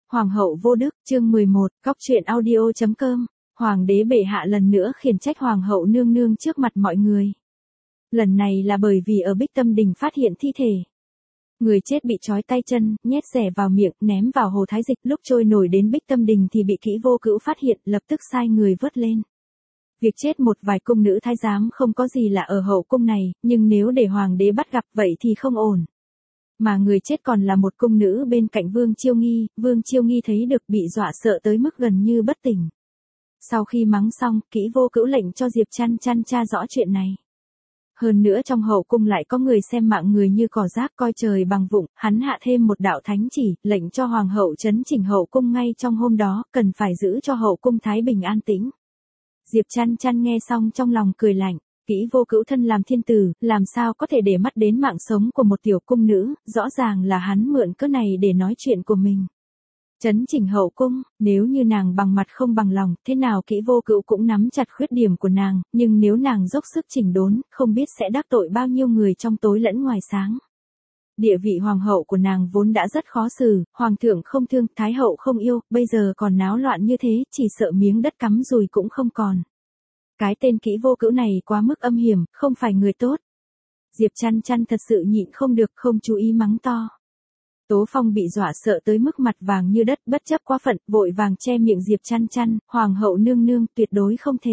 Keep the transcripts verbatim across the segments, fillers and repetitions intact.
Hoàng hậu vô đức, chương mười một, Cóc truyện audio chấm com. Hoàng đế bệ hạ lần nữa khiển trách hoàng hậu nương nương trước mặt mọi người. Lần này là bởi vì ở Bích Tâm Đình phát hiện thi thể. Người chết bị trói tay chân, nhét rẻ vào miệng, ném vào hồ thái dịch, lúc trôi nổi đến Bích Tâm Đình thì bị Kỹ Vô Cữu phát hiện, lập tức sai người vớt lên. Việc chết một vài cung nữ thái giám không có gì là ở hậu cung này, nhưng nếu để hoàng đế bắt gặp vậy thì không ổn. Mà người chết còn là một cung nữ bên cạnh Vương Chiêu Nghi, Vương Chiêu Nghi thấy được bị dọa sợ tới mức gần như bất tỉnh. Sau khi mắng xong, Kỹ Vô Cữu lệnh cho Diệp Chăn Chăn tra rõ chuyện này. Hơn nữa trong hậu cung lại có người xem mạng người như cỏ rác coi trời bằng vụng, hắn hạ thêm một đạo thánh chỉ, lệnh cho hoàng hậu chấn chỉnh hậu cung ngay trong hôm đó, cần phải giữ cho hậu cung thái bình an tĩnh. Diệp Chăn Chăn nghe xong trong lòng cười lạnh. Kỹ Vô Cữu thân làm thiên tử, làm sao có thể để mắt đến mạng sống của một tiểu cung nữ, rõ ràng là hắn mượn cớ này để nói chuyện của mình. Chấn chỉnh hậu cung, nếu như nàng bằng mặt không bằng lòng, thế nào Kỹ Vô Cữu cũng nắm chặt khuyết điểm của nàng, nhưng nếu nàng dốc sức chỉnh đốn, không biết sẽ đắc tội bao nhiêu người trong tối lẫn ngoài sáng. Địa vị hoàng hậu của nàng vốn đã rất khó xử, hoàng thượng không thương, thái hậu không yêu, bây giờ còn náo loạn như thế, chỉ sợ miếng đất cắm dùi cũng không còn. Cái tên Kỹ Vô Cữu này quá mức âm hiểm, không phải người tốt. Diệp Chăn Chăn thật sự nhịn không được, không chú ý mắng to. Tố Phong bị dọa sợ tới mức mặt vàng như đất, bất chấp quá phận, vội vàng che miệng Diệp Chăn Chăn, hoàng hậu nương nương, tuyệt đối không thể.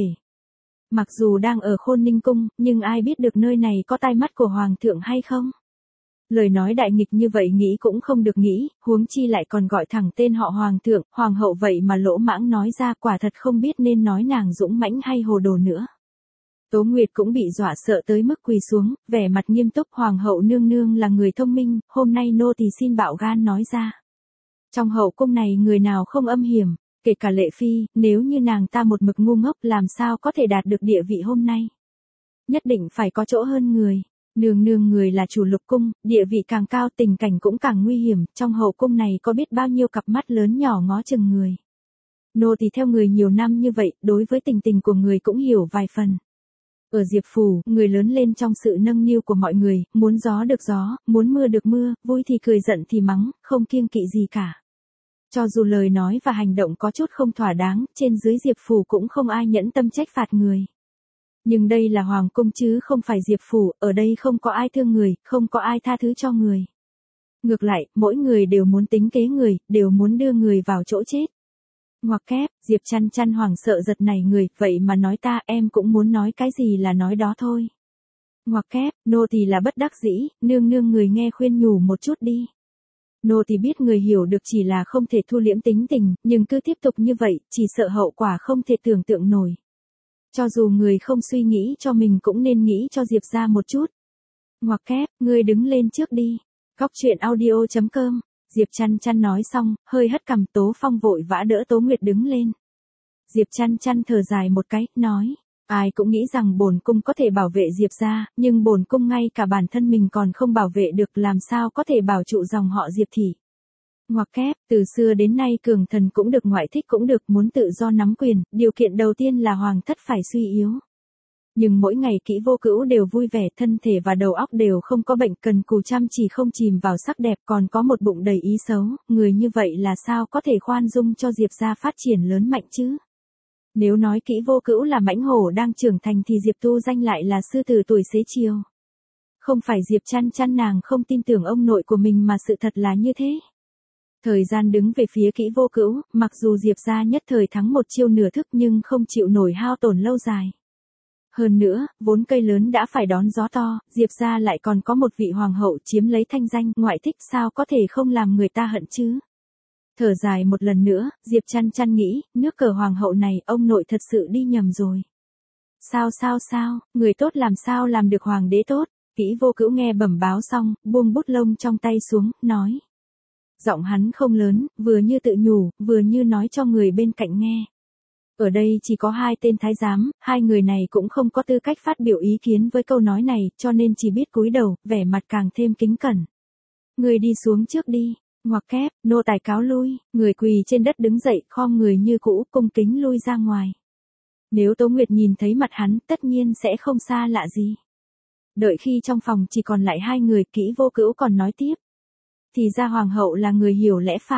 Mặc dù đang ở Khôn Ninh cung, nhưng ai biết được nơi này có tai mắt của hoàng thượng hay không? Lời nói đại nghịch như vậy nghĩ cũng không được nghĩ, huống chi lại còn gọi thẳng tên họ hoàng thượng, hoàng hậu vậy mà lỗ mãng nói ra, quả thật không biết nên nói nàng dũng mãnh hay hồ đồ nữa. Tố Nguyệt cũng bị dọa sợ tới mức quỳ xuống, vẻ mặt nghiêm túc, hoàng hậu nương nương là người thông minh, hôm nay nô tỳ xin bạo gan nói ra. Trong hậu cung này người nào không âm hiểm, kể cả Lệ Phi, nếu như nàng ta một mực ngu ngốc làm sao có thể đạt được địa vị hôm nay. Nhất định phải có chỗ hơn người. Nương nương người là chủ lục cung, địa vị càng cao tình cảnh cũng càng nguy hiểm, trong hậu cung này có biết bao nhiêu cặp mắt lớn nhỏ ngó chừng người. Nô tỳ theo người nhiều năm như vậy, đối với tình tình của người cũng hiểu vài phần. Ở Diệp Phủ, người lớn lên trong sự nâng niu của mọi người, muốn gió được gió, muốn mưa được mưa, vui thì cười giận thì mắng, không kiêng kỵ gì cả. Cho dù lời nói và hành động có chút không thỏa đáng, trên dưới Diệp Phủ cũng không ai nhẫn tâm trách phạt người. Nhưng đây là hoàng cung chứ không phải Diệp Phủ, ở đây không có ai thương người, không có ai tha thứ cho người. Ngược lại, mỗi người đều muốn tính kế người, đều muốn đưa người vào chỗ chết. Ngoặc kép, Diệp Chăn Chăn hoảng sợ giật nảy người, vậy mà nói ta, em cũng muốn nói cái gì là nói đó thôi. Ngoặc kép, nô tỳ là bất đắc dĩ, nương nương người nghe khuyên nhủ một chút đi. Nô tỳ biết người hiểu được chỉ là không thể thu liễm tính tình, nhưng cứ tiếp tục như vậy, chỉ sợ hậu quả không thể tưởng tượng nổi. Cho dù người không suy nghĩ cho mình cũng nên nghĩ cho Diệp ra một chút. Ngoặc kép, ngươi đứng lên trước đi. Cóc truyện audio chấm com. Diệp Chăn Chăn nói xong, hơi hất cằm, Tố Phong vội vã đỡ Tố Nguyệt đứng lên. Diệp Chăn Chăn thở dài một cái, nói, ai cũng nghĩ rằng bổn cung có thể bảo vệ Diệp ra, nhưng bổn cung ngay cả bản thân mình còn không bảo vệ được, làm sao có thể bảo trụ dòng họ Diệp thị. Ngoặc kép, từ xưa đến nay cường thần cũng được ngoại thích cũng được, muốn tự do nắm quyền, điều kiện đầu tiên là hoàng thất phải suy yếu. Nhưng mỗi ngày Kỹ Vô Cữu đều vui vẻ, thân thể và đầu óc đều không có bệnh, cần cù chăm chỉ không chìm vào sắc đẹp, còn có một bụng đầy ý xấu, người như vậy là sao có thể khoan dung cho Diệp gia phát triển lớn mạnh chứ? Nếu nói Kỹ Vô Cữu là mãnh hổ đang trưởng thành thì Diệp Tu Danh lại là sư tử tuổi xế chiều. Không phải Diệp Chăn Chăn nàng không tin tưởng ông nội của mình mà sự thật là như thế. Thời gian đứng về phía Kỹ Vô Cữu, mặc dù Diệp gia nhất thời thắng một chiêu nửa thức nhưng không chịu nổi hao tổn lâu dài. Hơn nữa, vốn cây lớn đã phải đón gió to, Diệp gia lại còn có một vị hoàng hậu chiếm lấy thanh danh, ngoại thích sao có thể không làm người ta hận chứ. Thở dài một lần nữa, Diệp Chăn Chăn nghĩ, nước cờ hoàng hậu này, ông nội thật sự đi nhầm rồi. Sao sao sao, người tốt làm sao làm được hoàng đế tốt, Kỹ Vô Cữu nghe bẩm báo xong, buông bút lông trong tay xuống, nói. Giọng hắn không lớn, vừa như tự nhủ, vừa như nói cho người bên cạnh nghe. Ở đây chỉ có hai tên thái giám, hai người này cũng không có tư cách phát biểu ý kiến với câu nói này, cho nên chỉ biết cúi đầu, vẻ mặt càng thêm kính cẩn. Người đi xuống trước đi, ngoặc kép, nô tài cáo lui, người quỳ trên đất đứng dậy, khom người như cũ, cung kính lui ra ngoài. Nếu Tố Nguyệt nhìn thấy mặt hắn, tất nhiên sẽ không xa lạ gì. Đợi khi trong phòng chỉ còn lại hai người, Kỹ Vô Cữu còn nói tiếp. Thì ra hoàng hậu là người hiểu lẽ phải.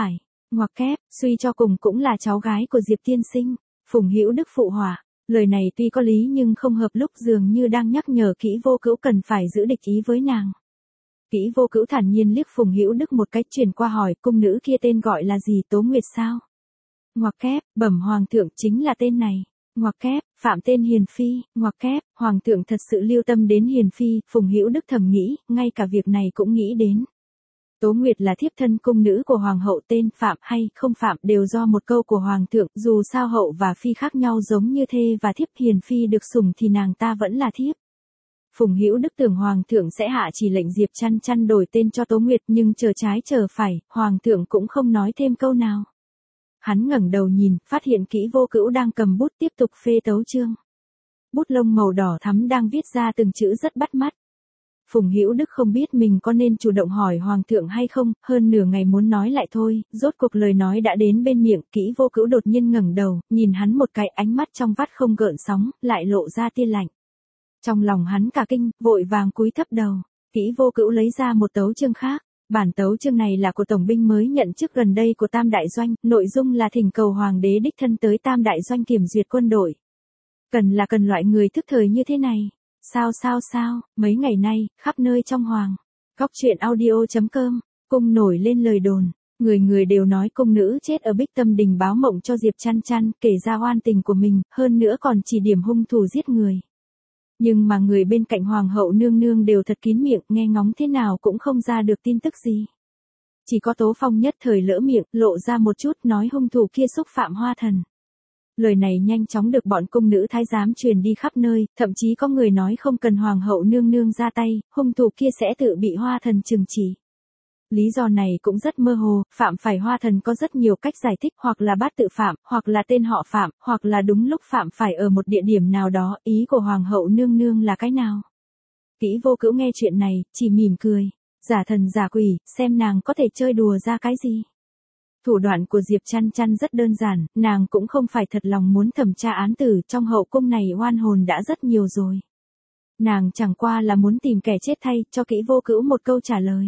Ngoặc kép, suy cho cùng cũng là cháu gái của Diệp tiên sinh. Phùng Hữu Đức phụ họa. Lời này tuy có lý nhưng không hợp lúc, dường như đang nhắc nhở Kỷ Vô Cữu cần phải giữ địch ý với nàng. Kỷ Vô Cữu thản nhiên liếc Phùng Hữu Đức một cái, chuyển qua hỏi, cung nữ kia tên gọi là gì? Tố Nguyệt sao? Ngoặc kép, bẩm hoàng thượng, chính là tên này. Ngoặc kép, phạm tên Hiền Phi. Ngoặc kép, hoàng thượng thật sự lưu tâm đến Hiền Phi. Phùng Hữu Đức thầm nghĩ, ngay cả việc này cũng nghĩ đến. Tố Nguyệt là thiếp thân cung nữ của hoàng hậu, tên phạm hay không phạm đều do một câu của hoàng thượng, dù sao hậu và phi khác nhau giống như thê và thiếp, Hiền Phi được sủng thì nàng ta vẫn là thiếp. Phùng Hữu Đức tưởng hoàng thượng sẽ hạ chỉ lệnh Diệp Chăn Chăn đổi tên cho Tố Nguyệt, nhưng chờ trái chờ phải, hoàng thượng cũng không nói thêm câu nào. Hắn ngẩng đầu nhìn, phát hiện Kỷ Vô Cữu đang cầm bút tiếp tục phê tấu chương. Bút lông màu đỏ thắm đang viết ra từng chữ rất bắt mắt. Phùng Hữu Đức không biết mình có nên chủ động hỏi hoàng thượng hay không, hơn nửa ngày muốn nói lại thôi, rốt cuộc lời nói đã đến bên miệng. Kỷ Vô Cữu đột nhiên ngẩng đầu, nhìn hắn một cái, ánh mắt trong vắt không gợn sóng, lại lộ ra tia lạnh. Trong lòng hắn cả kinh, vội vàng cúi thấp đầu. Kỷ Vô Cữu lấy ra một tấu chương khác. Bản tấu chương này là của tổng binh mới nhận chức gần đây của Tam Đại Doanh, nội dung là thỉnh cầu hoàng đế đích thân tới Tam Đại Doanh kiểm duyệt quân đội. Cần là cần loại người thức thời như thế này. Sao sao sao, mấy ngày nay, khắp nơi trong hoàng. Góc truyện audio chấm com, cung nổi lên lời đồn. Người người đều nói cung nữ chết ở Bích Tâm Đình báo mộng cho Diệp Chăn Chăn, kể ra oan tình của mình, hơn nữa còn chỉ điểm hung thủ giết người. Nhưng mà người bên cạnh hoàng hậu nương nương đều thật kín miệng, nghe ngóng thế nào cũng không ra được tin tức gì. Chỉ có Tố Phong nhất thời lỡ miệng, lộ ra một chút, nói hung thủ kia xúc phạm Hoa Thần. Lời này nhanh chóng được bọn cung nữ thái giám truyền đi khắp nơi, thậm chí có người nói không cần hoàng hậu nương nương ra tay, hung thủ kia sẽ tự bị Hoa Thần trừng trị. Lý do này cũng rất mơ hồ, phạm phải Hoa Thần có rất nhiều cách giải thích, hoặc là bát tự phạm, hoặc là tên họ phạm, hoặc là đúng lúc phạm phải ở một địa điểm nào đó, ý của hoàng hậu nương nương là cái nào. Kỷ Vô Cữu nghe chuyện này, chỉ mỉm cười, giả thần giả quỷ, xem nàng có thể chơi đùa ra cái gì. Thủ đoạn của Diệp Chăn Chăn rất đơn giản, nàng cũng không phải thật lòng muốn thẩm tra án tử, trong hậu cung này oan hồn đã rất nhiều rồi. Nàng chẳng qua là muốn tìm kẻ chết thay, cho Kỷ Vô Cữu một câu trả lời.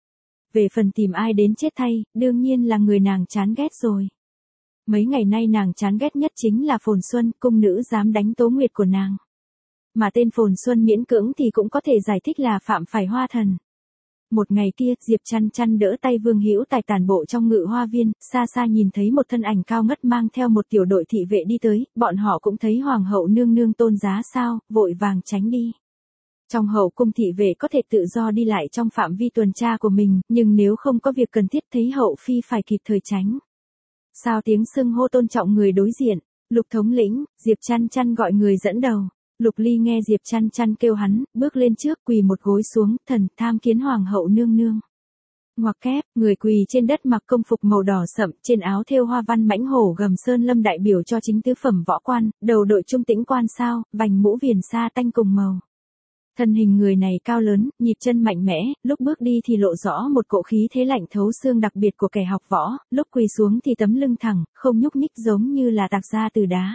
Về phần tìm ai đến chết thay, đương nhiên là người nàng chán ghét rồi. Mấy ngày nay nàng chán ghét nhất chính là Phồn Xuân, cung nữ dám đánh Tố Nguyệt của nàng. Mà tên Phồn Xuân miễn cưỡng thì cũng có thể giải thích là phạm phải Hoa Thần. Một ngày kia, Diệp Chăn Chăn đỡ tay Vương Hữu Tài tản bộ trong Ngự Hoa Viên, xa xa nhìn thấy một thân ảnh cao ngất mang theo một tiểu đội thị vệ đi tới, bọn họ cũng thấy hoàng hậu nương nương tôn giá sao, vội vàng tránh đi. Trong hậu cung thị vệ có thể tự do đi lại trong phạm vi tuần tra của mình, nhưng nếu không có việc cần thiết thấy hậu phi phải kịp thời tránh. Sao tiếng xưng hô tôn trọng người đối diện, Lục thống lĩnh, Diệp Chăn Chăn gọi người dẫn đầu. Lục Ly nghe Diệp Chăn Chăn kêu hắn, bước lên trước quỳ một gối xuống, thần tham kiến hoàng hậu nương nương. Ngoặc kép, người quỳ trên đất mặc công phục màu đỏ sậm, trên áo thêu hoa văn mãnh hổ gầm sơn lâm đại biểu cho chính tứ phẩm võ quan, đầu đội trung tĩnh quan sao, vành mũ viền sa tanh cùng màu. Thân hình người này cao lớn, nhịp chân mạnh mẽ, lúc bước đi thì lộ rõ một cỗ khí thế lạnh thấu xương đặc biệt của kẻ học võ, lúc quỳ xuống thì tấm lưng thẳng, không nhúc nhích giống như là tạc ra từ đá.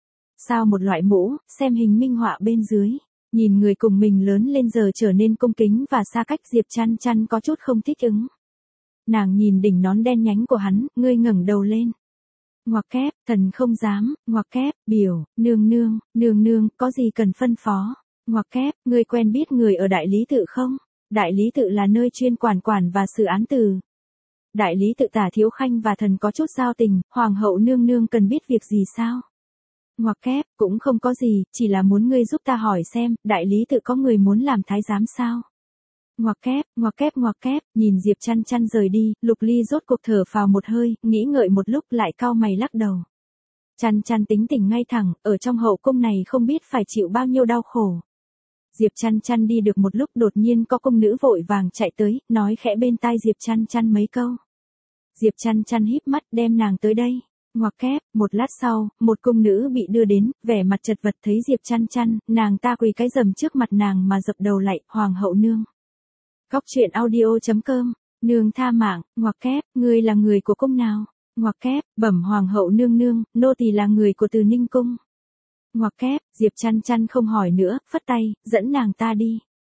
Sao một loại mũ, xem hình minh họa bên dưới, nhìn người cùng mình lớn lên giờ trở nên cung kính và xa cách, Diệp Chăn Chăn có chút không thích ứng. Nàng nhìn đỉnh nón đen nhánh của hắn, ngươi ngẩng đầu lên. Ngoặc kép, thần không dám, ngoặc kép, biểu, nương nương, nương nương, có gì cần phân phó. Ngoặc kép, ngươi quen biết người ở Đại Lý Tự không? Đại Lý Tự là nơi chuyên quản quản và xử án tử. Đại Lý Tự Tả Thiếu Khanh và thần có chút giao tình, hoàng hậu nương nương cần biết việc gì sao? Ngoặc kép, cũng không có gì, chỉ là muốn ngươi giúp ta hỏi xem, Đại Lý Tự có người muốn làm thái giám sao? Ngoặc kép, ngoặc kép ngoặc kép, nhìn Diệp Chăn Chăn rời đi, Lục Ly rốt cuộc thở phào một hơi, nghĩ ngợi một lúc lại cau mày lắc đầu. Chăn Chăn tính tình ngay thẳng, ở trong hậu cung này không biết phải chịu bao nhiêu đau khổ. Diệp Chăn Chăn đi được một lúc đột nhiên có cung nữ vội vàng chạy tới, nói khẽ bên tai Diệp Chăn Chăn mấy câu. Diệp Chăn Chăn híp mắt đem nàng tới đây. Ngoặc kép, một lát sau, một cung nữ bị đưa đến, vẻ mặt chật vật thấy Diệp Chăn Chăn, nàng ta quỳ cái rầm trước mặt nàng mà dập đầu lạy, hoàng hậu nương. Góc truyện audio chấm com, nương tha mạng, ngoặc kép, ngươi là người của cung nào? Ngoặc kép, bẩm hoàng hậu nương nương, nô tỳ là người của Từ Ninh cung. Ngoặc kép, Diệp Chăn Chăn không hỏi nữa, phất tay, dẫn nàng ta đi.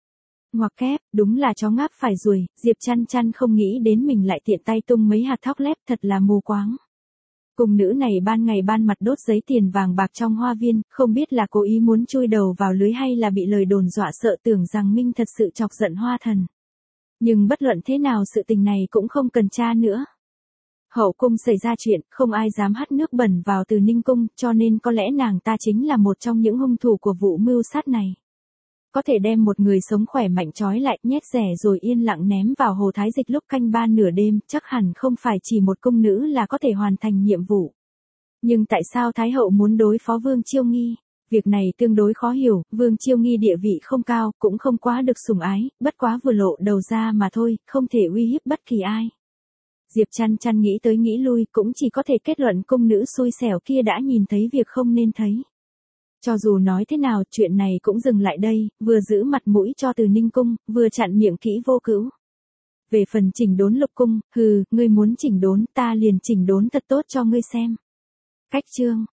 Ngoặc kép, đúng là chó ngáp phải ruồi, Diệp Chăn Chăn không nghĩ đến mình lại tiện tay tung mấy hạt thóc lép, thật là mù quáng. Cung nữ này ban ngày ban mặt đốt giấy tiền vàng bạc trong hoa viên, không biết là cố ý muốn chui đầu vào lưới hay là bị lời đồn dọa sợ tưởng rằng Minh thật sự chọc giận Hoa Thần. Nhưng bất luận thế nào sự tình này cũng không cần tra nữa. Hậu cung xảy ra chuyện, không ai dám hắt nước bẩn vào Từ Ninh cung, cho nên có lẽ nàng ta chính là một trong những hung thủ của vụ mưu sát này. Có thể đem một người sống khỏe mạnh trói lại, nhét rẻ rồi yên lặng ném vào hồ Thái Dịch lúc canh ba nửa đêm, chắc hẳn không phải chỉ một cung nữ là có thể hoàn thành nhiệm vụ. Nhưng tại sao Thái hậu muốn đối phó Vương Chiêu Nghi? Việc này tương đối khó hiểu, Vương Chiêu Nghi địa vị không cao, cũng không quá được sủng ái, bất quá vừa lộ đầu ra mà thôi, không thể uy hiếp bất kỳ ai. Diệp Chăn Chăn nghĩ tới nghĩ lui, cũng chỉ có thể kết luận cung nữ xui xẻo kia đã nhìn thấy việc không nên thấy. Cho dù nói thế nào, chuyện này cũng dừng lại đây, vừa giữ mặt mũi cho Từ Ninh cung, vừa chặn miệng kỹ vô cữu. Về phần chỉnh đốn Lục cung, hừ, ngươi muốn chỉnh đốn, ta liền chỉnh đốn thật tốt cho ngươi xem. Cách chương